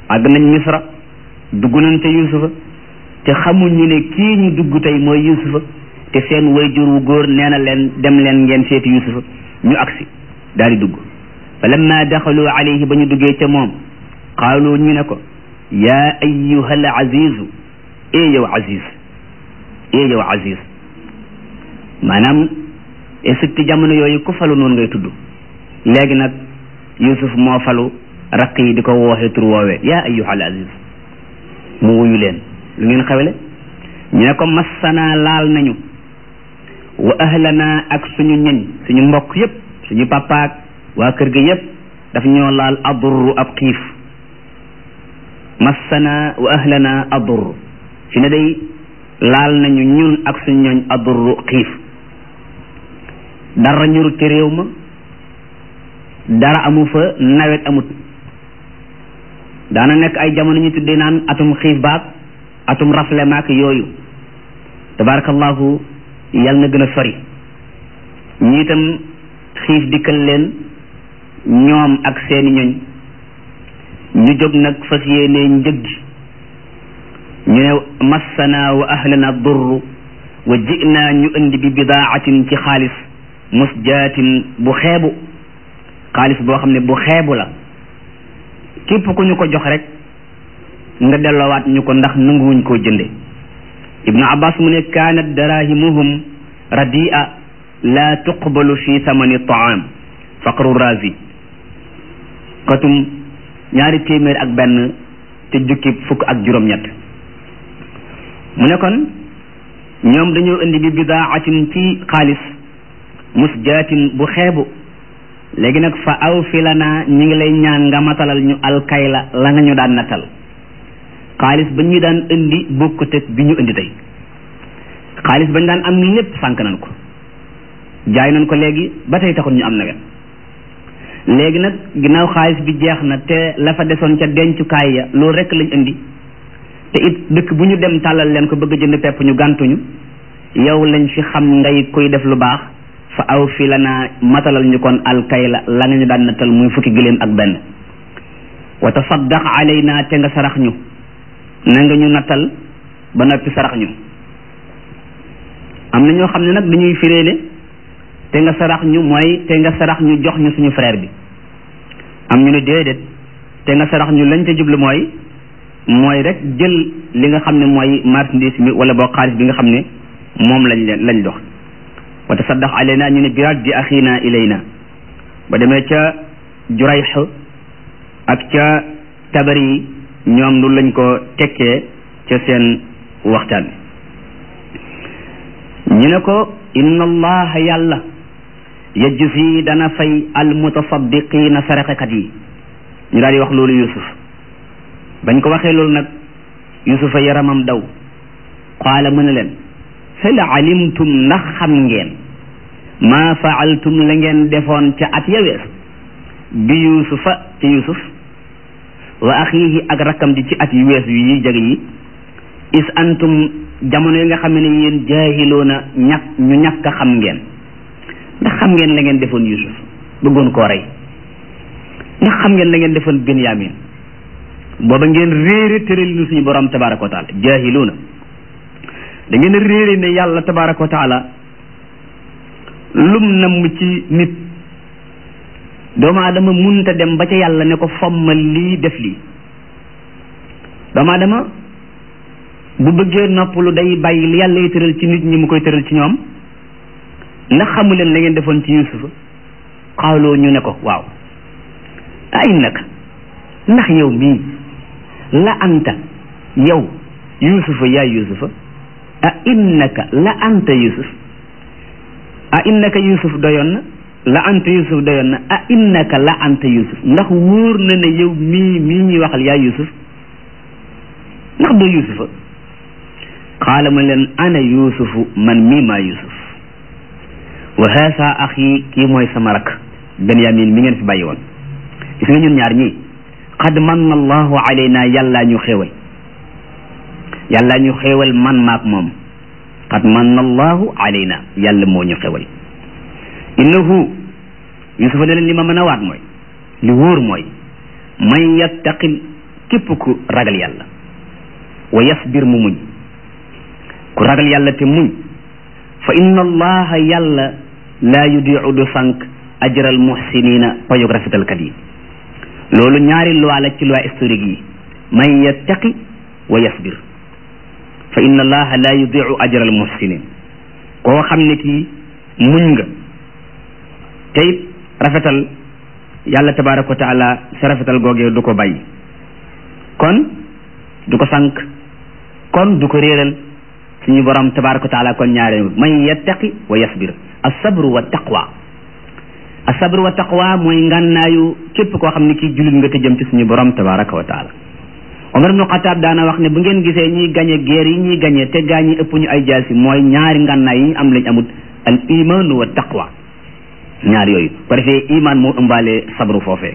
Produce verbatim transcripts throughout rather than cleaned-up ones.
àgg nañ misra dugg nañ te yusufa te xamuñu ne kii ñu dugg tey mooy yusufa te seen wayjur wu góor nee na leen dem leen ngeen seeti yusufa ñu agsi daal di dugg fa lamma daxalu alayhi ba ñu duggee ca moom qaalu ñu ne ko yaa ayyuha al azizu e yow aziz e yow aziz maanaam surtout jamono yooyu ku falu noonu ngay tudd léegi nag yusuf moo falu raq yi di ko wooxe tur woowee yaa ayyuha al aziz mu wuyu leen lu ngeen xewle ñu ne ko massana laal nañu wa ahlana ak suñu ñeñ suñu mbokk yépp suñu papaak waa kër ga yépp daf ñoo laal adurru ab xiif massana wa ahlana adurru fi ne day laal nañu ñun ak suñu ñooñ adurru xiif dara ñurut ci réew ma dara amu fa nawet amut daana nekk ay jamono ñu tuddee naan atum xiif baag atum rafle maak yooyu tabarakallahu yàlla na gën a sori ñi itam xiif dikkal leen ñoom ak seeni ñoñ ñu jóg nag fas yéene njëg gi ñu ne massana wa ahlana durru wa ji'na ñu indi bi bidaatin ci xaalis musjaatin bu xeebu xaalis boo xam ne bu xeebu la képp ku ñu ko jox rek nga delloowaat ñu ko ndax nanguwuñ koo jënde ibnu abbas mu ne kaanat darahimuhum radia la tuqbalu fi samani taam faqru razi katum ñaari téeméer ak benn te jukki fukk ak juróom-ñett mu ne kon ñoom dañoo indi bi bidaatin ci xaalis musjaatin bu xeebu léegi nag fa aw fi la naa ñi ngi lay ñaan nga matalal ñu alkayla la nga ñu daan natal xaalis ba ñu daan indi bokkut ak bi ñu indi tey xaalis bañ daan am lépp sànk nañ ko jaay nañ ko léegi ba tey taxul ñu am nawet léegi nag ginnaaw xaalis bi jeex na te la fa desoon ca dencukaay ya loolu rek lañ indi te it dëkk bu ñu dem tàllal leen ko bëgg a jënd pepp ñu gàntuñu yow lañ fi xam ngay koy def lu baax fa aw fi la naa matalal ñu kon alkayla la nga ñu daan natal muy fukki giléem ak benn wa tasaddaq alayna te nga sarax ñu na nga ñu nattal ba noppi sarax ñu am na ñoo xam ne nag dañuy firéele te nga sarax ñu mooy te nga sarax ñu jox ñu suñu frère bi am ñu ne déedéet te nga sarax ñu lañ ca jublu mooy mooy rek jël li nga xam ne mooy marchandise mi wala boo xaalis bi nga xam ne moom lañ leen lañ dox wa tasaddaq alayna ñu ne bi raddi axina ilayna ba demee ca jurayx ak ca tabari ñoom lu lañ ko tekkee ca seen waxtaan ñu ne ko inna allaha yàlla yajzi dana fay al mutasaddiqina saraxekat yi ñu daal di wax loolu yusuf bañ ko waxee loolu nag yusufa yaramam daw qaala mu ne leen hal alimtum ndax xam ngeen maa faaltum la ngeen defoon ca at ya wees bi yusufa ca yusuf wa axiihi ak rakkam di ci at yu wees yi jag yi is antum jamono yi nga xam ne yéen jaahiloona ñàkk ñu ñàkk a xam ngeen ndax xam ngeen la ngeen defoon yusuf bëggoon koo rey ndax xam ngeen la ngeen defoon benyamin booba ngeen réere tëralinu suñu borom tabaraka wa taala jaahiloona da ngeen a réere ne yàlla tabaraka wa taala lum namm ci nit doomu aadama munta dem ba ca yàlla ne ko fommal lii def lii doomu aadama bu bëggee noppalu day bàyyi li yàlla yi tëral ci nit ñi mu koy tëral ci ñoom ndax xamu leen la ngeen defoon ci yusufa xawloo ñu ne ko waaw a innaka ndax yow mii la anta yow yusufa yaay yusufa a innaka la anta yusuf a innaka yusuf doyoon na la anta yusuf doyoon na a innaka la anta yusuf ndax wóor na ne yow mii mii ñuy waxal yaay yusuf ndax doo yusufa qaala ma leen ana yusufu man mii maa yusuf wa haasa axi kii mooy sama rak benyamin mi ngeen fi bàyyi woon gis nga ñun ñaar ñii qad manna allahu alayna yàllaa ñu xéewal yàllaa ñu xéewal man maak moom qad manna allahu alayna yàlla moo ñu xéewal innahu yusufa ne leen li ma mën a waat mooy li wóor mooy man yattaqi képp ku ragal yàlla wa yasbir mu muñ ku ragal yàlla te muñ fa inna allaha yàlla laa yudiu du sànq ajral muhsinina payog rafetalkat yi loolu ñaari loi la ci loi historique yi man yattaqi wa yasbir fa inna allaha laa yudiu ajral muhsinin koo xam ne kii muñ nga te it rafetal yàlla tabaraka wa taala sa rafetal googee du ko bàyyi kon du ko sànq kon du ko réeral suñu borom tabaraka wa taala kon ñaare man yattaqi wa yasbir as-sabru wa taqwa as-sabru wa taqwa mooy ngànnaayu képp koo xam ne kii jullit nga te jëm ci suñu borom tabaraka wa taala Omar ibnu Xataab daana wax ne bu ngeen gisee ñiy gañe guerre yi ñuy gañe te gaa ñi ëpp ñu ay jaasi mooy ñaari ngànnaay yi ñu am lañ amut al iman wa taqwa ñaar yooyu ko defee iman moo ëmbaale sabru foofee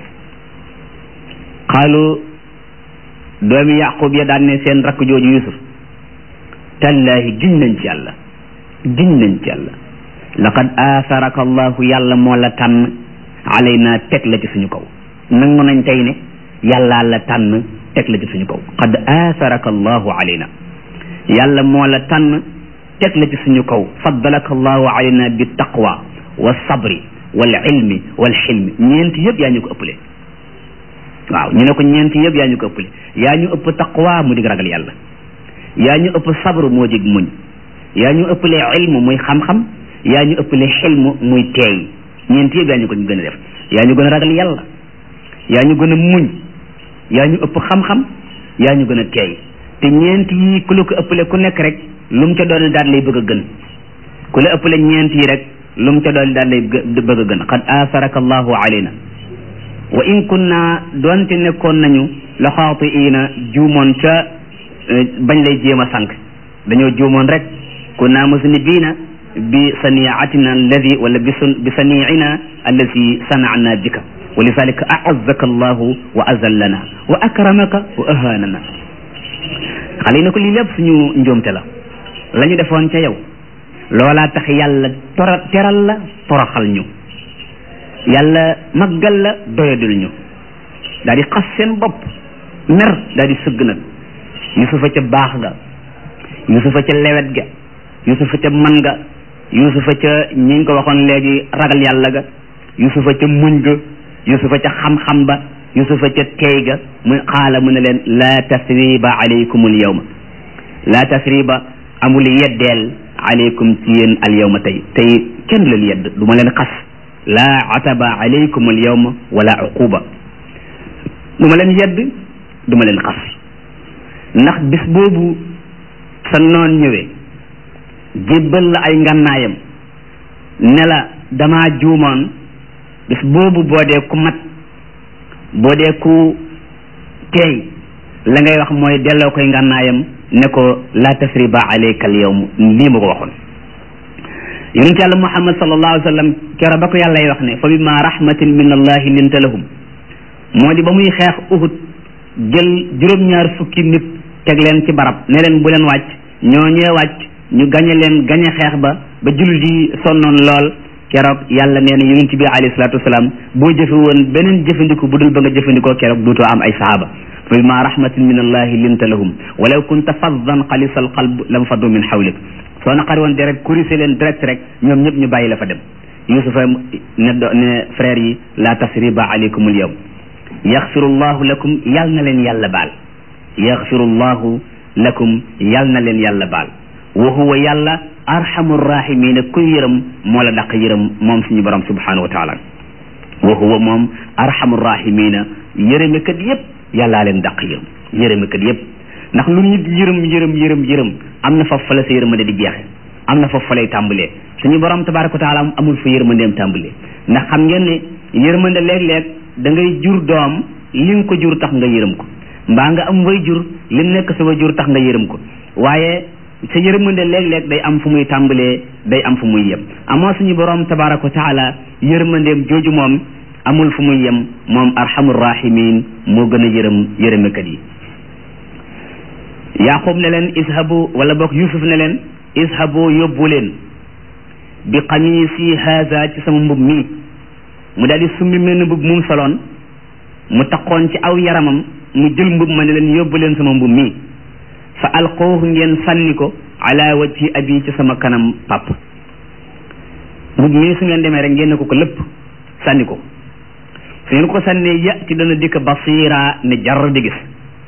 xaalu doomi yaqub ya daan ne seen rakk jooju yusuf tallaahi giñ nañ ci yàlla giñ nañ ci yàlla laqad aatharaka allahu yàlla moo la tànn alayna teg la ci suñu kaw nangu nañ tey ne yàllaa la tànn teg la ci suñu kaw qad aatharaka allahu alayna yàlla moo la tànn teg la ci suñu kaw faddalaka allahu alayna bi taqwa wa sabri wal ilmi wal xilmi ñeenti yëpp yaa ñu ko ëppale waaw ñu ne ko ñeenti yëpp yaa ñu ko ëppale yaa ñu ëpp taqwa mu dig ragal yàlla yaa ñu ëpp sabru moo dig muñ yaa ñu ëppale ilmu muy xam-xam yaa ñu ëppale xilmu muy teey ñeenti yëpp yaa ñu ko gën a def yaa ñu gën a ragal yàlla yaa ñu gën a muñ yaa ñu ëpp xam-xam yaa ñu gën a teey te ñeenti yi ku la ko ëppale ku nekk rek lu mu ca doon daal lay bëgg a gën ku la ëppale ñeenti yi rek lu mu ca doon daal lay bëgg a gën qad aatharaka allahu alayna wa in kunna doonte nekkoon nañu la xaatiina juumoon ca bañ lay jéem a sànq dañoo juumoon rek kunna musnibiina bi saniatina alladi wala bi bi saniina alladi sanana bika wa lidalika a'azzaka allahu wa azallana wa akramaka wa ahanana xale yi ne ko lii lépp suñu njuumte la la ñu defoon ca yow loolaa tax yàlla tora teral la toroxal ñu yàlla maggal la doyadul ñu daal di xas seen bopp mer daal di sëgg nag yusufa ca baax ga yusufa ca lewet ga yusufa ca man ga yusufa ca ñi ngi ko waxoon léegi ragal yàlla ga yusufa ca muñ ga yusufa ca xam-xam ba yusufa ca teey ga mu xaala mu ne leen laa tasriba alaykum al yawma laa tasriba amul yeddeel alaykum ci yéen al yawma tey tey kenn leen yedd du ma leen xas laa ataba alaykum al yawma wala uquba du ma leen yedd du ma leen xas ndax bis boobu sa noon ñëwee jébbal la ay ngànnaayam ne la damaa juumoon bis boobu boo dee ku mat boo dee ku teey la ngay wax mooy delloo koy ngànnaayam ne ko la tasriba alayka al yawm lii ma ko waxoon yonent yàlla muhammad sallallahu alayhi wa sallam kero ba ko yàllay wax ne fa bima rahmatin min allahi linta lahum moo di ba muy xeex uhud jël juróom-ñaar fukki nit teg leen ci barab ne leen bu leen wàcc ñoo ñee wàcc ñu gañe leen gañe xeex ba ba jullit yi sonnoon lool keroog yàlla nee na yonent bi alayhi salaatu wasalaam boo jëfe woon beneen jëfandiku bu dul ba nga jëfandikoo keroog duutoo am ay sahaaba fa bima rahmatin min allahi linta lahum walaw kunta faddan xalisa al qalb lam faddu min xawlik soo naqari woon direct kurise leen direct rek ñoom ñëpp ñu bàyyi la fa dem yusufa ne do ne frère yi la tasriba alaykum al yawm yaxfiru llahu lakum yal na leen yàlla baal yaxfiru llahu lakum yal na leen yàlla baal wa huwa yàlla arhamu rahimina kuy yërëm moo la daq yërëm moom suñu borom subhanahu wa taala wa huwa moom arhamu rahimina yërëmekat yëpp yàllaa leen daq yërëm yërëmekat yëpp ndax lu nit yërëm yërëm yërëm yërëm am na foofu fa la sa yërmande di jeexe am na foofu fa lay tàmbalee suñu borom tabaraka wa taala amul fa yërmandeem tàmbalee ndax xam ngeen ne yërmande léeg-léeg da ngay jur doom li nga ko jur tax nga yërëm ko mbaa nga am way jur li nekk sa way jur tax nga yërëm ko waaye sa yërmande léeg-léeg day am fu muy tàmbalee day am fu muy yem amoo suñu borom tabaraka wa taala yërmandeem jooju moom amul fu muy yem moom arhamur rahimin moo gën a yërëm yërëmekat yi yaqub ne leen ishabu wala boog yusuf ne leen ishabu yóbbu leen bi qamisi haza ci sama mbub mii mu daal di summi mel ni mbub mum soloon mu taqoon ci aw yaramam mu jël mbub ma ne leen yóbbu leen sama mbub mii fa alqoohu ngeen sànni ko ala wajhi abi ci sama kanam pap mbub mii su ngeen demee rek ngeen ne ko ko lépp sànni ko su ngeen ko sànnee yati dana dikk basira ne jar di gis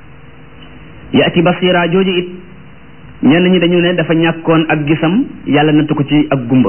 yati basira jooju it ñenn ñi dañu ne dafa ñàkkoon ak gisam yàlla natt ko ci ak gumba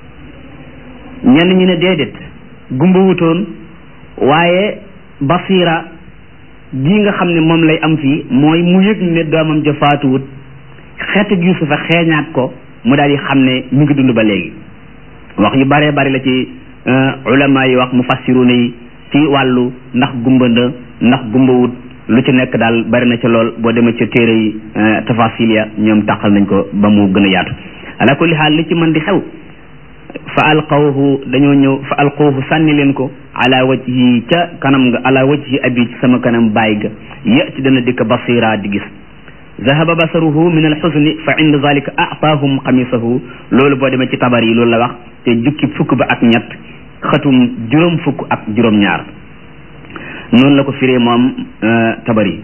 ñenn ñi ne déedéet gumba wutoon waaye basira gi nga xam ne moom lay am fii mooy mu yëg ne doomam ja faatuwut xeetu Yuusufa xeeñaat ko mu daal di xam ne mu ngi dund ba léegi wax yu bare bari la ci ulama yi wax mufassiruna yi ci wàllu ndax gumba na ndax gumba wut lu ci nekk daal bari na ca lool boo demee ca téere yi tafasil ya ñoom tàqal nañ ko ba mu gën a yaatu ala kulli xaal li ci mën di xew fa alqawhu dañoo ñëw fa alqawhu sànni leen ko ala wajhi ca kanam nga ala wajhi abi ci sama kanam bàyyi ga yati dana dikk basira di gis zahaba basaruhu min alxusni fa inda zalika aataahum xamisahu loolu boo demee ci tabar yi loolu la wax te jukki fukk ba ak ñett xatum juróom fukk ak juróom ñaar noonu la ko firee moom tabari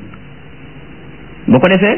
bu ko defee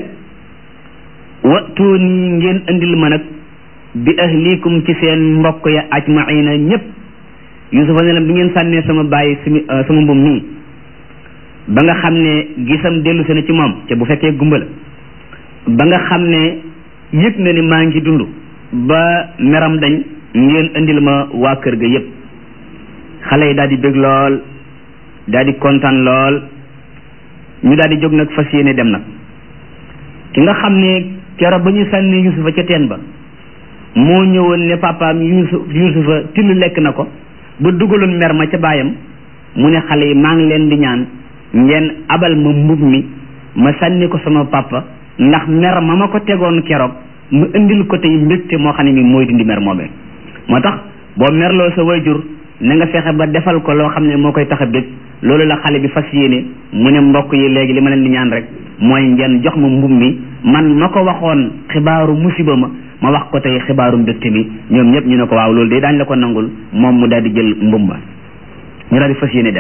watuuni ngeen andil ma nag bi ahlikum ci seen mbokk ya ajmaina ñëpp Yuusufa ne leen bi ngeen sànnee sama bàyyi simi sama mbum nii ba nga xam ne gisam dellu se na ci moom te bu fekkee gumba la ba nga xam ne yëg na ni maa ngi dund ba meram dañ ngeen andil ma waa kër ga yëpp xale yi daal di bég lool daal di kontaan lool ñu daal di jóg nag fas yéene dem nag ki nga xam ne keroog ba ñu sànni Yuusufa ca teen ba moo ñëwoon ne papaam Yuusuf Yuusufa till lekk na ko ba dugaloon mer ma ca baayam mu ne xale yi maa ngi leen di ñaan ngeen abal ma mbub mi ma sànni ko sama papa ndax mer ma ma ko tegoon keroog mu indil ko tey mbégte moo xam ne mi mooy dindi mer moomee moo tax boo merloo sa wayjur na nga fexe ba defal ko loo xam ne moo koy tax a bég loolu la xale bi fas yéene mu ne mbokk yi léegi li ma leen di ñaan rek mooy ngeen jox ma mbub mi man ma ko waxoon xibaaru musiba ma ma wax ko tey xibaaru mbégte mi ñoom ñëpp ñu ne ko waaw loolu de daañu la ko nangul moom mu daal di jël mbub ma ñu daal di fas yéene dem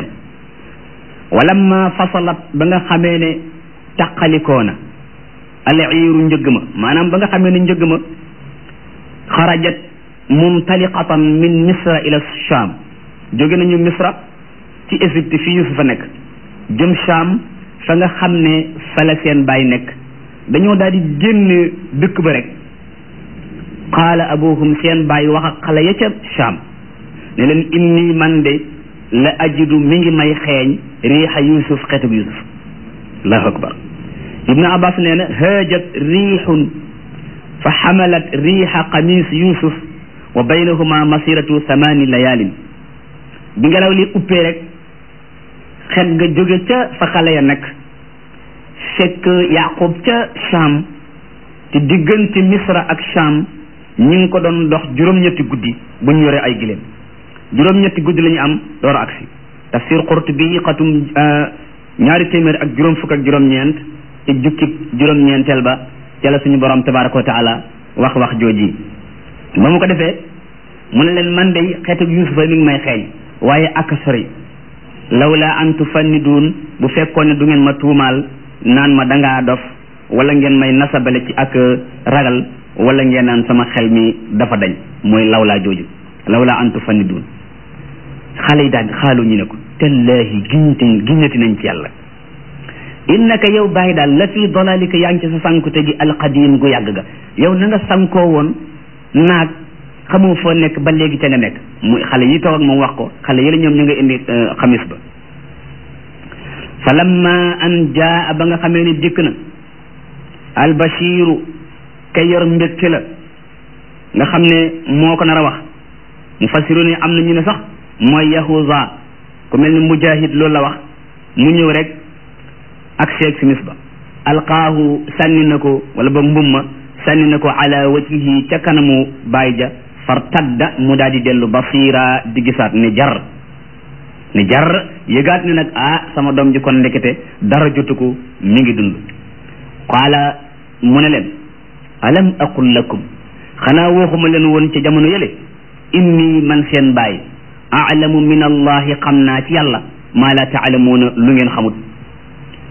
walamma fasalat ba nga xamee ne taqalikoo na al iiru njëgg ma maanaam ba nga xamee ne njëgg ma xarajat muntaliqatan min misra ila sham jóge nañu misra ci Égypte fii Yuusufa nekk jëm Sham fa nga xam ne fa la seen baay nekk dañoo daal di génn dëkk ba rek qaala abuhum seen baay wax ak xale ya ca Sham ne leen inni man de la ajidu mi ngi may xeeñ riixa Yuusuf xeetug Yuusuf allahu akbar ibnu abbas nee na haajat riixun fa xamalat riixa qamis Yuusuf wa baynahuma masiratu thamani layaalin bi ngelaw li uppee rek xet nga jóge ca fa xale ya nekk fekk Yaqub ca Sham te diggante Misra ak Sham ñi ngi ko doon dox juróom-ñetti guddi bu ñu yoree ay giléem juróom-ñetti guddi la ñu am door a agsi tafsir Qurtubi xatum ñaari téeméer ak juróom fukk ak juróom-ñeent te jukki juróom-ñeenteel ba ca la suñu borom tabaraka wa taala wax wax jooji ba mu ko defee mu ne leen man de xeetu Yuusufa mi ngi may xeeñ waaye ak sori lawla an tufanniduun bu fekkoon ne du ngeen ma tuumaal naan ma dangaa dof wala ngeen may nasabale ci ak ragal wala ngeen naan sama xel mi dafa dañ mooy lawlaa jooju lawla an tufanniduun xale yi daal xaalu ñu ne ko tallaahi giñte giñati nañ ci yàlla innaka yow bàyyi daal la fii dalalika yaa ngi ci sa sankute gi alqadim gu yàgg ga yow na nga sankoo woon naag xamoo foo nekk ba léegi ca nga nekk muy xale yi toog ak moom wax ko xale yi la ñoom ñu nga indi xamis ba fa lamma an jaa ba nga xamee ni dikk na albashiru kay yor mbégte la nga xam ne moo ko nar a wax mu fasiru ne am na ñu ne sax mooy yahuza ku mel ni mujahid loolu la wax mu ñëw rek ak seeg simis ba alqaahu sànni na ko wala ba mbumma sànni na ko ala wajhihi ca kanamu baay ja far tadda mu daal di dellu basira di gisaat ne jar ne jar yëgaat ne nag ah sama doom ji kon ndekete dara jotu ko mi ngi dund qaala mu ne leen alam aqul lakum xanaa waxuma leen woon ca jamono yële inni man seen baay aalamu min allahi xam naa ci yàlla maa la taalamuuna lu ngeen xamut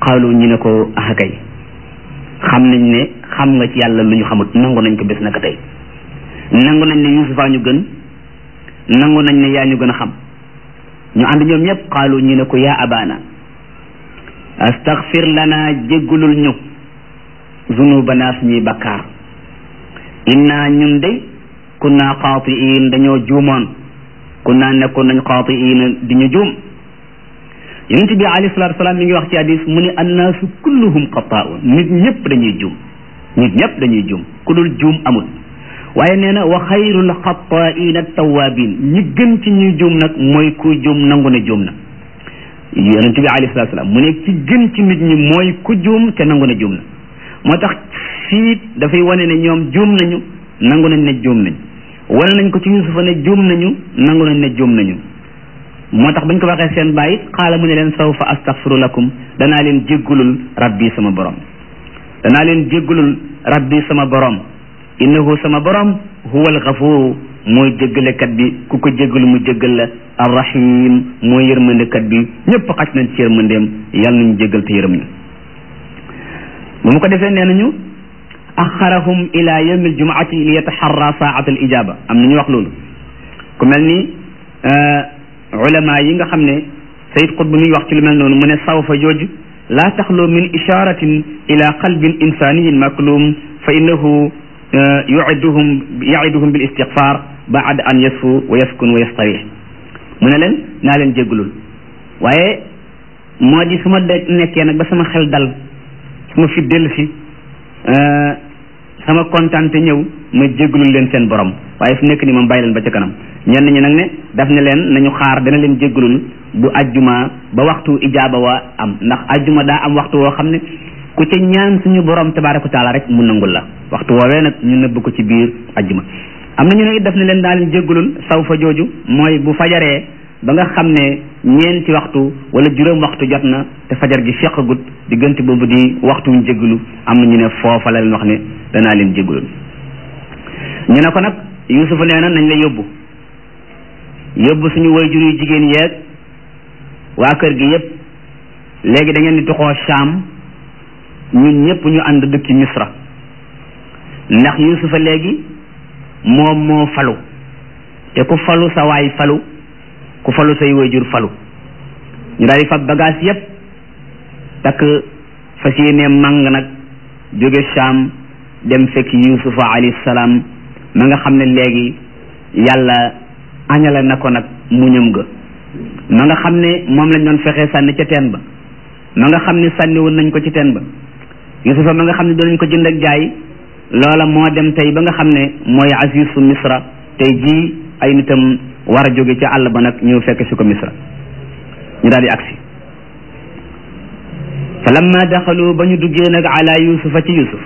qaalu ñu ne ko ah kay xam nañ ne xam nga ci yàlla lu ñu xamut nangu nañ ko bés naka tey nangu nañ ne yusufa ñu gën nangu nañ ne yaa ñu gën a xam ñu ànd ñoom ñëpp qaalu ñu ne ko yaa abana astaghfir lana jéggulul ñu zunubana suñuy bakkaar inna ñun de kunna xaatiin dañoo juumoon kunna nekkoon nañ xaatiin di ñu juum yonent bi alayhi salaatu wasalaam mi ngi wax ci hadis mu ne annaasu kulluhum xataa'un nit ñëpp dañuy juum nit ñëpp dañuy juum ku dul juum amul waaye nee na wa xayrul xataa'iina tawaabiin ñi gën ci ñuy juum nag mooy ku juum nangu ne juum na yonent bi alayhi salaatu wasalaam mu ne ci gën ci nit ñi mooy ku juum te nangu ne juum na moo tax fii dafay wane ne ñoom juum nañu nangu nañ ne juum nañ wane nañ ko ci Yuusufa ne juum nañu nangu nañ ne juum nañu moo tax bañ ko waxee seen bàyyi xaala mu ne leen sawfa astaghfiru lakum danaa leen jéggulul rabbi sama borom danaa leen jéggulul rabbi sama borom innahu sama borom huwal ghafur mooy jéggalekat bi ku ko jéggalu mu jéggal la arrahim mooy yërmandekat bi ñëpp xaj nañ ci yërmandeem yàlla nañu jéggal te yërëm ñu bu mu ko defee nee nañu axarahum ila yawmi aljumaati li yataxarra saat al ijaba am nañu wax loolu ku mel ni ulama yi nga xam ne sayid qutb mi wax ci lu mel noonu mu ne sawfa jooju laa taxlu min isharatin ila qalbin insaniyin maklum fa innahu yuiduhum yaiduhum bil istighfar baad an yasfu wa yaskun wa yastarih mu ne leen naa leen jéggulul waaye moo di su ma de nekkee nag ba sama xel dal su ma fi dellu si sama kontaan te ñëw ma jéggulul leen seen borom waaye fu nekk ni moom bàyyi leen ba ca kanam ñenn ñi nag ne daf ne leen nañu xaar dana leen jéggulul bu ajjuma ba waxtu ijaaba wa am ndax ajjuma daa am waxtu woo xam ne ku ca ñaan suñu borom tabaaraka wa taala rek mu nangul la waxtu woowee nag ñu nëbb ko ci biir ajjuma am na ñu ne it daf ne leen daa leen jéggulul saw fa jooju mooy bu fajaree ba nga xam ne ñeenti waxtu wala juróom waxtu jot na te fajar gi feqagut diggante boobu di waxtu ñu jéggulu am na ñu ne foofa la leen wax ne danaa leen jéggulul ñu ne ko nag Yuusufa nee na nañ la yóbbu yóbbu suñu waajur yu jigéen yeeg waa kër gi yépp léegi da ngeen di toxoo Saam ñun ñëpp ñu ànd dëkki Misra ndax Yuusufa léegi moom moo falu te ku falu sa waay falu ku falu say waajur falu ñu daal di fab bagage yépp takk fas yéene màng nag jóge Saam dem fekk Yuusufa alayhi salaam ma nga xam ne léegi yàlla añale na ko nag muñam ga ma nga xam ne moom lañ doon fexee sànni ca teen ba ma nga xam ne sànni woon nañ ko ci teen ba Yuusufa ma nga xam ne doon nañ ko jënd ak jaay loola moo dem tey ba nga xam ne mooy azizu Misra tey jii ay nitam war a jóge ca àll ba nag ñëw fekk si ko Misra ñu daal di agsi fa lamma daxalu ba ñu duggee nag ala Yuusufa ci Yuusuf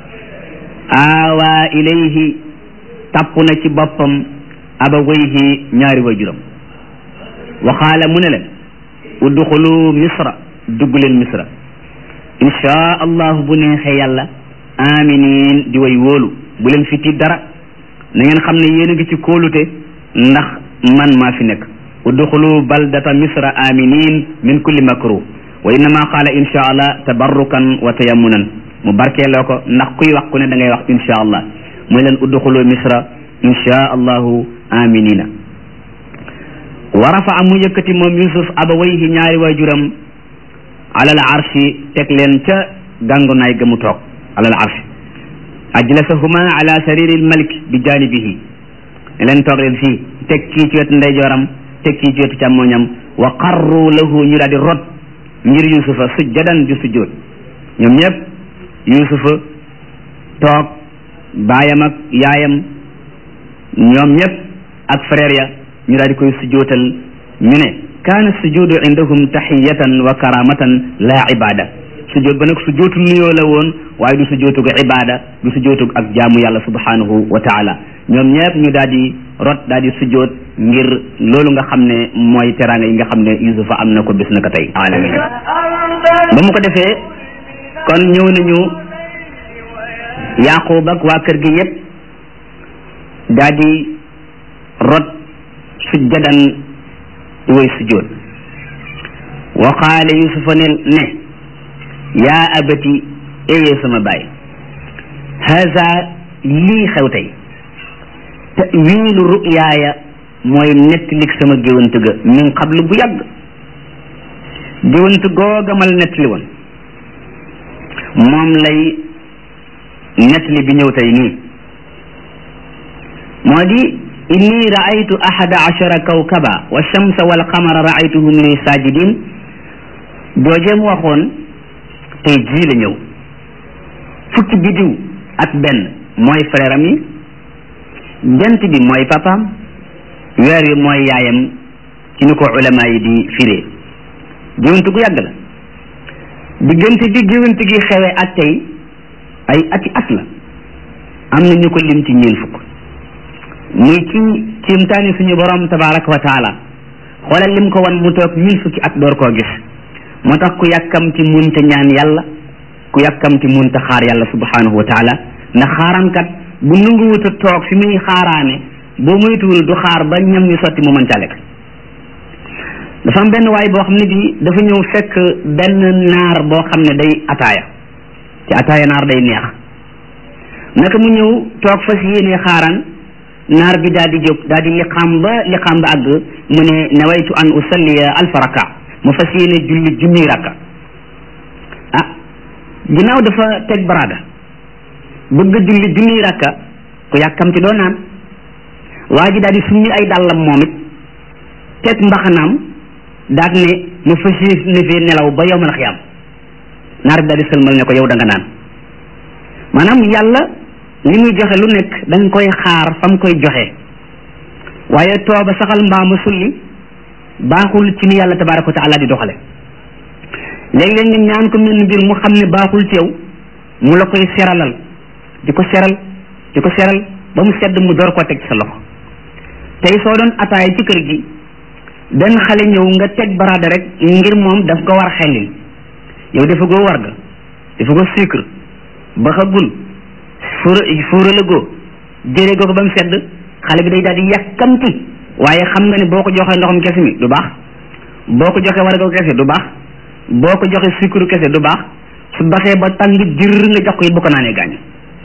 aawaa ilayhi tàpp na ci boppam abawayhi ñaari waajuram wa qaala mu ne leen udxulu misra dugg leen misra inchaa allahu bu neexee yàlla aminin di way wóolu bu leen fi tiit dara na ngeen xam ne yéen a ngi ci kóolute ndax man maa fi nekk udxulu baldata misra aminin min kulli makruh wa innama qaala inchaa allah tabarrukan wa tayammunan mu barkeeloo ko ndax kuy wax ku ne da ngay wax inchaa allah mooy leen udxulu misra inchaa allahu aminina wa rafaa mu yëkkati moom Yuusuf abawayhi ñaari waajuram alal arshi teg leen ca gàngunaay ga mu toog alal arshi ajlasahuma ala sariril malik bi janibihi ne leen toog leen fii teg kii ci wetu ndeyjooram teg kii ci wetu càmmoñam wa qarru lahu ñu daal di rot ngir Yuusufa sujjadan di sujjoot ñoom ñëpp Yuusufa toog baayam ak yaayam ñoom ñëpp ak frère ya ñu daal di koy sujjootal ñu ne kaana sujudu indahum tahiyatan wa karamatan la ibada sujjoot ba nag sujjootu nuyoo la woon waaye du sujjootug ibada du sujjootug ak jaamu yàlla subhanahu wa taala ñoom ñëpp ñu daal di rot daal di sujjoot ngir loolu nga xam ne mooy teraanga yi nga xam ne Yuusufa am na ko bis na ko tey alamin ba mu ko defee kon ñëw nañu Yaaqub ak waa kër gi yépp daal di rot sujjadan di way sujjoot wa qaala Yuusufa ne ne yaa abati éyee sama baay haza lii xew tey tawilu ruyaaya mooy nettalik sama géwant ga min qablu bu yàgg géwant googa ma la nettali woon moom lay nettali bi ñëw tey nii moo di inni raaytu ahada ashara kawkaba wa shamsa wal qamara raaytuhum li sajidin joojeem waxoon tey jii la ñëw fukki bidiw ak benn mooy frère am yi jant bi mooy papaam weer wi mooy yaayam ci ni ko ulama yi di firee géwant gu yàgg la diggante bi géwant gi xewee ak tey ay ati at la am na ñu ko lim ci ñeen fukk muy ci ciimtaani suñu borom tabaraka wa taala xoolal lim ko wan mu toog ñeen fukki at door koo gis moo tax ku yàkkamti munta ñaan yàlla ku yàkkamti munta xaar yàlla subhanahu wa taala ndax xaaraankat bu nanguwuta toog fi muy xaaraane boo moytuwul du xaar ba ñam ñu sotti mu mën ca lekk dafa am benn waay boo xam ne bi dafa ñëw fekk benn naar boo xam ne day ataaya ci ataaya naar day neex naka mu ñëw toog fas yéene xaaraan naar bi daal di jóg daal di liqaam ba liqaam ba àgg mu ne nawaytu an usalliya alfa raka mu fas yéene julli junniy rakka ah ginnaaw dafa teg baraada bëgg julli junniy rakka ku yàkkamti doo naan waa ji daal di summi ay dàllam moom it teg mbaxanaam daal ne mu fas yéene fee nelaw ba yowmal xiyaam naar bi daal di sëlmal ne ko yow da nga naan maanaam yàlla li muy joxe lu nekk da nga koy xaar fam koy joxe waaye tooba saxal mbaama sulli baaxul ci ni yàlla tabaraka wa taala di doxale léeg-léeg nga ñaan ko mel mbir mu xam ne baaxul ci yow mu la koy seralal di ko seral di ko seral ba mu sedd mu door koo teg ci sa loxo tey soo doon ataaya ci kër gi benn xale ñëw nga teg baraada rek ngir moom daf ko war xellil yow dafa goo warga dafa ko sucre baxagul fuura fuura la goo jëlee goo ko ba mu sedd xale bi day daal di yàkkamti waaye xam nga ne boo ko joxee ndoxam kese mi du baax boo ko joxee warga kese du baax boo ko joxee sucre kese du baax su baxee ba tàng jër nga jox ko it bu ko naanee gaañ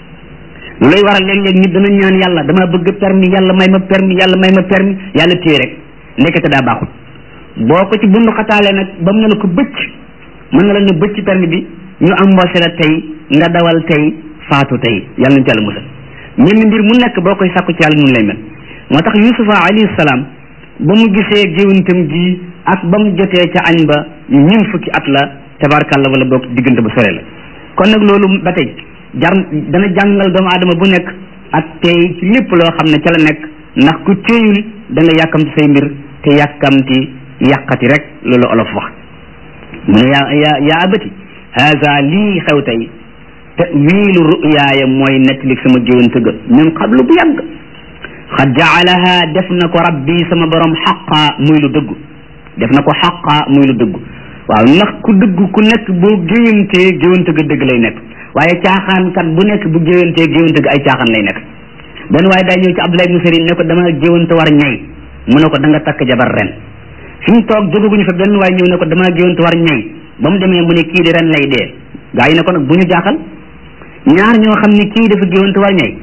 lu lay waral léeg-léeg nit dana ñaan yàlla dama bëgg permis yàlla may ma permis yàlla may ma permis yàlla téye rek nekkate daa baaxul boo ko ci bundu xataalee nag ba mu ne la ko bëcc mën na la ne bëcc permis bi ñu embauché la tey nga dawal tey faatu tey yàlla nañu ci yàlla musal mel ni mbir mu nekk boo koy sàkku ci yàlla nun lay mel moo tax yusufa alayhi salaam ba mu gisee géwantam gi ak ba mu jotee ca añ ba ñun fukki at la tabarkàlla wala boog diggante bu sore la kon nag loolu ba tey jar dana jàngal doomu aadama bu nekk ak tey ci lépp loo xam ne ca la nekk ndax ku téyul da nga yàkkamti say mbir te yàkkamti yàqati rek loolu olof wax mu ne yaa yaa yaa abati haza lii xew tey tawilu ruyaaya mooy nettalik sama géwante ga min qablu bu yàgg xad jaalaha def na ko rabbi sama borom xaqa muy lu dëggu def na ko xaqa muy lu dëggu waaw ndax ku dëggu ku nekk boo géwantee géwante ga dëgg lay nekk waaye caaxaan kat bu nekk bu géwantee géwante ga ay caaxaan lay nekk benn waaye daa ñëw ci Abdullah ibn Sirin ne ko dama géwante war ñay mu ne ko da nga takk jabar ren fi mu toog jógaguñu fa benn waaye ñëw ne ko dama géwante war ñay ba mu demee mu ne kii di ren lay dee gaa yi ne ko nag bu ñu jaaxal ñaar ñoo xam ne kii dafa géwante war ñay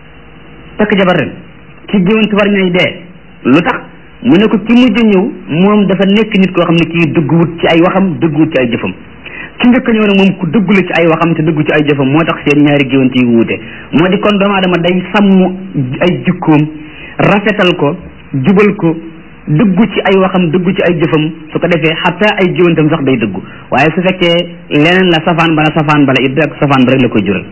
takk jabar ren ci géwante war ñay dee lu tax mu ne ko ki mujj ñëw moom dafa nekk nit koo xam ne kii dëgguwut ci ay waxam dëgguwut ci ay jëfam ki njëkk ñëw nag moom ku dëggu la ci ay waxam te dëggu ci ay jëfam moo tax seen ñaari géwante yi wuute moo di kon doomu aadama day sàmm ay jikkoom rafetal ko jubal ko dëggu ci ay waxam dëggu ci ay jëfam su ko defee xataa ay géwantam sax day dëggu waaye su fekkee leneen la safaan bala safaan bala it rek safaan ba rek la koy jural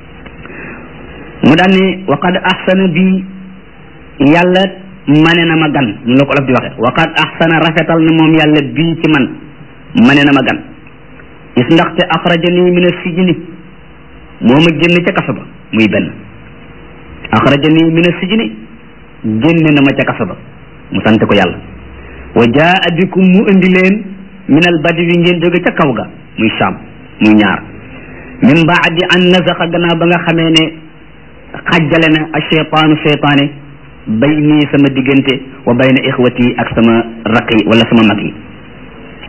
mu daan ne waqad ahsana bi yàlla mane na ma gan ñu la ko olof di waxe waqad ahsana rafetal na moom yàlla bii ci man mane na ma gan is ndaxte axrajani min as-sijni moo ma génn ca kaso ba muy benn axrajani min as-sijni génne na ma ca kaso ba mu sant ko yàlla wa jaa bikum mu indi leen min al badwi ngeen jóge ca kaw ga muy Saam muy ñaar min baadi an nazaxa gannaaw ba nga xamee ne xajjale na a cheytaanu cheytaane bayni sama diggante wa bayna ixwati ak sama raq yi wala sama mag yi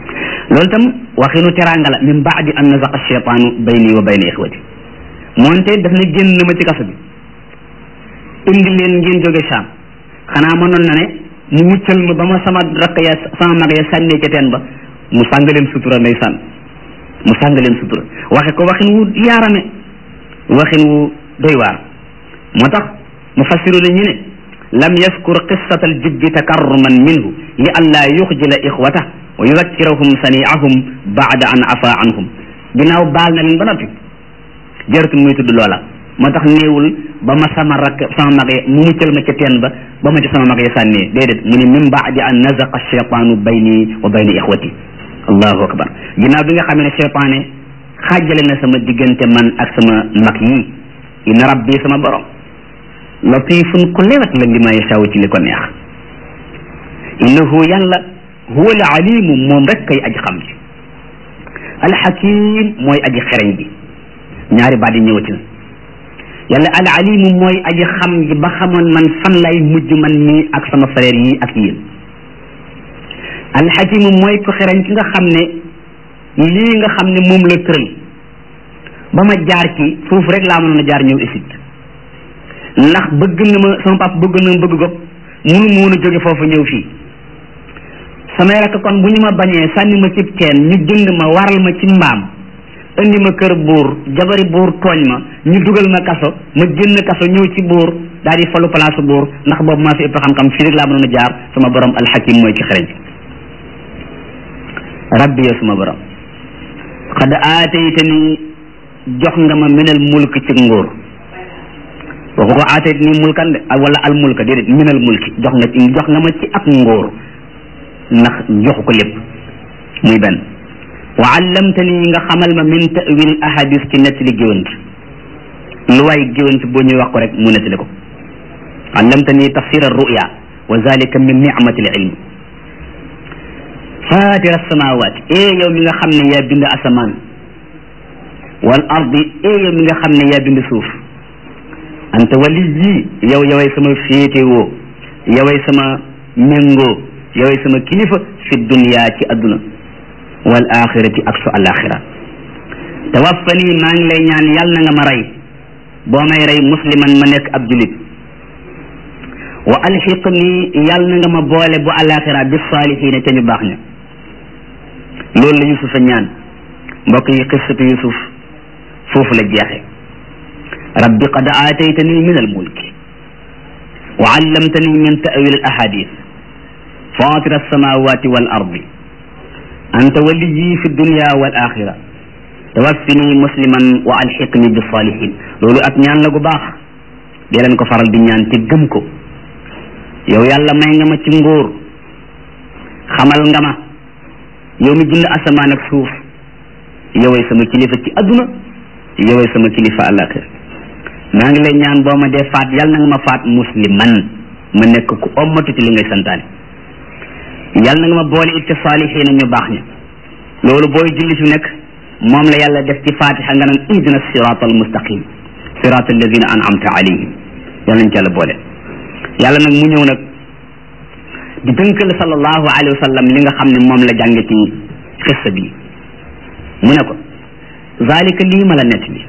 loolu tam waxinu teraanga la min baadi an nazaqa cheytaanu bayni wa bayna ixwati moonte daf na génn na ma ci kaso bi indi leen ngeen jóge Saam xanaa mënoon na ne mu muccal ma ba ma sama rakk ya sama mag ya sànnee ca teen ba mu sàng leen sutura nday sànn mu sàng leen sutura waxe ko waxin wu yaarame waxin wu doy waar moo tax mufassiru na ñu ne lam yaskur qissata aljibbi takarruman minhu li an laa yuxjila ixwata wa yudakkirahum saniahum baada an afa anhum ginnaaw baal na leen ba noppi jaratul muy tudd loola moo tax néewul ba ma sama rakk sama mag ya mu muccal ma ca teen ba ba ma ci sama mag ya sànnee déedéet mu ne min baadi an nazaqa cheytaanu bayni wa bayna ixwati allahu akbar ginnaaw bi nga xam ne cheytaane xaajale na sama diggante man ak sama mag yi inna rabbi sama borom latifun ku lewet la li ma yasaaw ci li ko neex innahu yàlla huwa al alimu moom rek kay aji xam ji alxakim mooy aji xereñ bi ñaari baat yi ñëwati na yàlla al alimu mooy aji xam ji ba xamoon man fan lay mujj man mii ak sama frère yi ak yéen alxakimu mooy ko xereñ ki nga xam ne lii nga xam ne moom la tëral ba ma jaar ci foofu rek laa mënoon a jaar ñëw Égypte ndax bëgg na ma sama papa bëgg na ma bëgg ko munu ma woon a jóge foofu ñëw fii samay rakk kon bu ñu ma bañee sànni ma ci teen ñu jënd ma waral ma ci mbaam indi ma kër buur jabari buur tooñ ma ñu dugal ma kaso ma génn kaso ñëw ci buur daal di falu place buur ndax boobu maa fi ëpp xam-xam fii rek laa mënoon a jaar sama borom alxakim mooy ci xereñ rabbi ya suma borom xad aataytani jox nga ma minal mulk ci nguur waxu ko aataytani mulkan de wala al mulka déedéet minal mulki jox nga ci jox nga ma ci ak nguur ndax joxu ko lépp muy benn wa allamtani nga xamal ma min ta'wil ahadis ci nettali géwant lu waay géwant boo ñuy wax ko rek mu nettali ko allamtani tafsir ar-ru'ya wa zalika min ni'mati al-ilm fatir as-samawat e yow mi nga xam ne yaa bind asamaan wal ardi e yow mi nga xam ne yaa bind suuf anta waliyyi yow yoway sama féetewoo yoway sama méngoo yoway sama kilifa fi dunya ci adduna wal axirati ak su alaxira tawaffani maa ngi lay ñaan yàlla na nga ma rey boo may rey musliman ma nekk ab julit wa alxiqni yàlla na nga ma boole bu alaxira bi saalihiina ca ñu baax ña loolu la Yusuf a ñaan mbokk yi qissatu Yusuf foofu la jeexe rabbi qad aataytani min almulki wa allamtani min ta'wil al ahadith fatir alsamawati wal ardi anta waliyyi fi dunya wal axira tawaffini musliman wa alxiqni bi salihin loolu ak ñaan la gu baax dee leen ko faral di ñaan te gëm ko yow yàlla may nga ma ci nguur xamal nga ma yow mi bind asamaan ak suuf yoway sama kilifa ci adduna yoway sama kilifa àllaaxira maa ngi lay ñaan boo ma dee faat yàlla na nga ma faat musliman ma nekk ku ommatu ci li ngay santaane yàlla na nga ma boole it ci saalihiina ñu baax ña loolu booy julli fi nekk moom la yàlla def ci fatiha nga naan ihdina sirata al mustaqim sirata alladina an'amta alayhim yàlla nañ ci yàlla boole yàlla nag mu ñëw nag di dënkal sallallahu alayhi wa sallam li nga xam ne moom la jànge ci xissa bi mu ne ko zalika lii ma la nett bi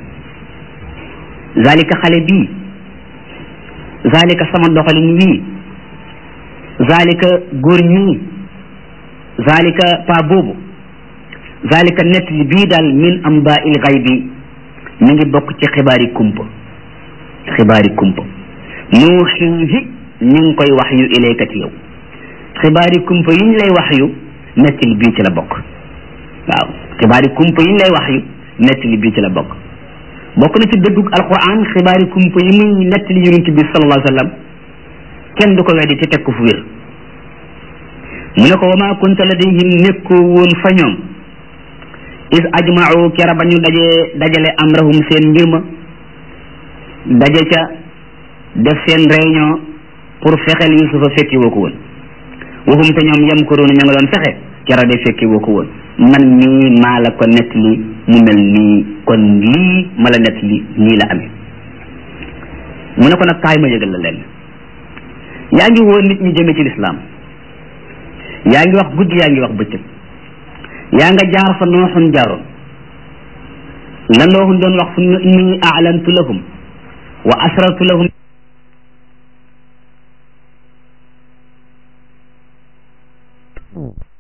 zalika xale bii zalika sama doxalin wii zalika góor ñii zalika pa boobu zalika nett li bii daal min amba il xaybi mi ngi bokk ci xibaari kumpa xibaari kumpa nuuxiihi ñu ngi koy wax yu ilayka ci yow xibaari kumpa yi ñu lay wax yu nettali bii ci la bokk waaw xibaari kumpa yi ñu lay wax yu nettali bii ci la bokk bokk na ci dëggug alquran xibaari kumpa yi muy nettali yonent bi sallallahu alayhi wa sallam kenn du ko weddi te teg ko fu wér mu ne ko wa ma kunta ladayhim nekkoo woon fa ñoom is ajma'u kera ba ñu dajee dajale amrahum seen mbir ma daje ca def seen réunion pour fexeel Yusufa fekki woo ko woon waxum te ñoom yam ko doon ña nga doon fexe kera de fekki woo ko woon man mii maa la ko nett li mu mel nii kon lii ma la nett li nii la amee mu ne ko nag kaay ma yëgal la leen yaa ngi woo nit ñi jëme ci lislaam yaa ngi wax guddi yaa ngi wax bëccëg yaa nga jaar fa nooxun jaaroon la nooxun doon wax summa inni a'lantu lahum wa asrartu lahum